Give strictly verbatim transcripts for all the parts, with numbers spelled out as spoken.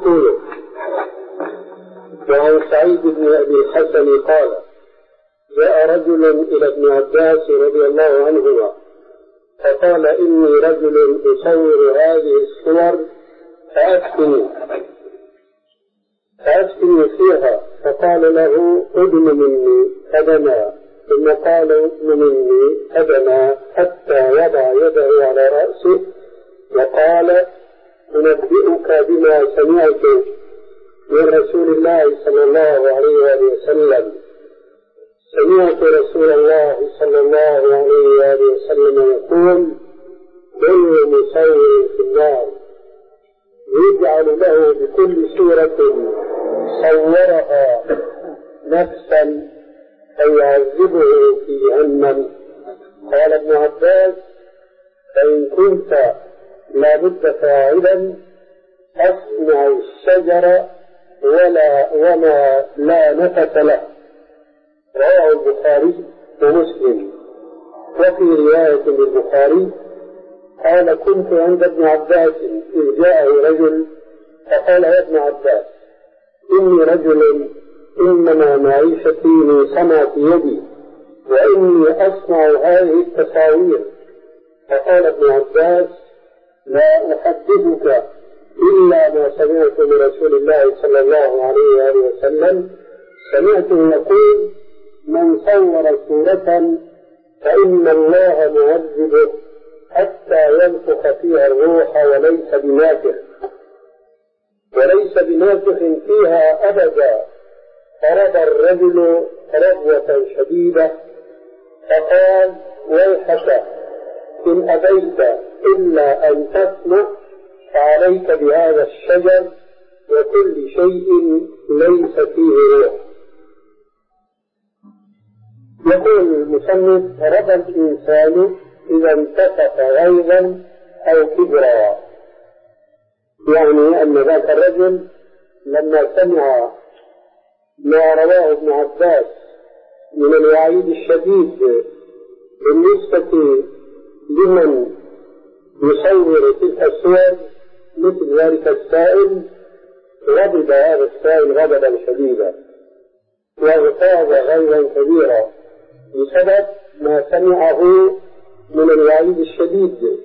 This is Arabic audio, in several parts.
مقتول. وعن سعيد بن أبي الحسن قال: جاء رجل إلى ابن عباس رضي الله عنهما فقال: إني رجل أصور هذه الصور فأفتني فأفتني فيها. فقال له: أدن مني أدنى. ثم قال: أدن مني أدنى، حتى وضع يده على رأسه وقال: أنبئك بما سمعت من رسول الله صلى الله عليه وسلم. سمعت رسول الله صلى الله عليه وسلم يقول: كل مصور في النار يجعل له بكل سورة صورها نفسا فيعذبه في جهنم. قال ابن عباس: فإن كنت لابد فاعلا أصنع الشجر ولا وما لا نفس له. رواه البخاري ومسلم. وفي رواية للبخاري قال: كنت عند ابن عباس إذ جاءه رجل فقال: يا ابن عباس، إني رجل إنما معيشتي من صنعة يدي وإني أصنع هذه التصاوير. فقال ابن عباس: لا أحدثك إلا ما سمعت من رسول الله صلى الله عليه وسلم. سمعته يقول: من صور صورة فإن الله معذبه حتى ينفخ فيها الروح وليس بنافخ وليس بنافخ فيها أبدا. فرد الرجل ربوة شديدة فقال: ويحك إن أبيت إلا أن تسمع فعليك بهذا الشجر وكل شيء ليس فيه روح. يقول المصنف: رضى الإنسان إذا انتفخ غيظا أو كبرا، يعني أن ذاك الرجل لما سمع ما رواه ابن عباس من الوعيد الشديد بالنسبة لمن يصور تلك الصور مثل ذلك السائل، غضب هذا السائل غضبا شديدا واغتاظ غيظا كبيرا بسبب ما سمعه من الوعيد الشديد.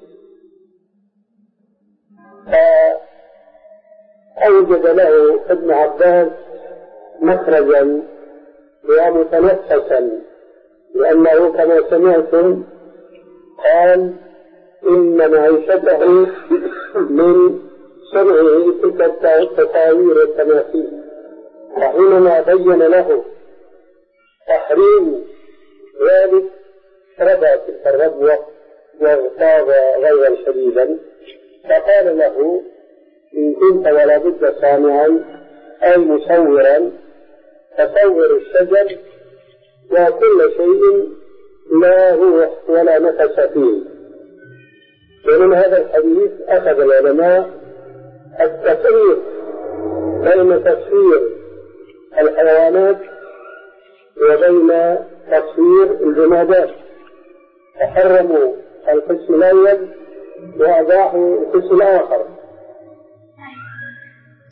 فأوجد له ابن عباس مخرجا ومتنفسا، لأنه كما سمعتم قال: إن معيشته من صنعه تلك التصاوير والتماثيل. وحينما بين له تحريم ذلك ربى تلك الربوة واغتاظ غيظا شديدا، فقال له: إن كنت ولا بد صانعا أي مصورا فصور الشجر وكل شيء لا روح ولا نفس فيه. ومن هذا الحديث أخذ العلماء التفريق بين تصوير الحيوانات وبين تصوير الجمادات، فحرموا القسم الأول وأباحوا القسم الآخر.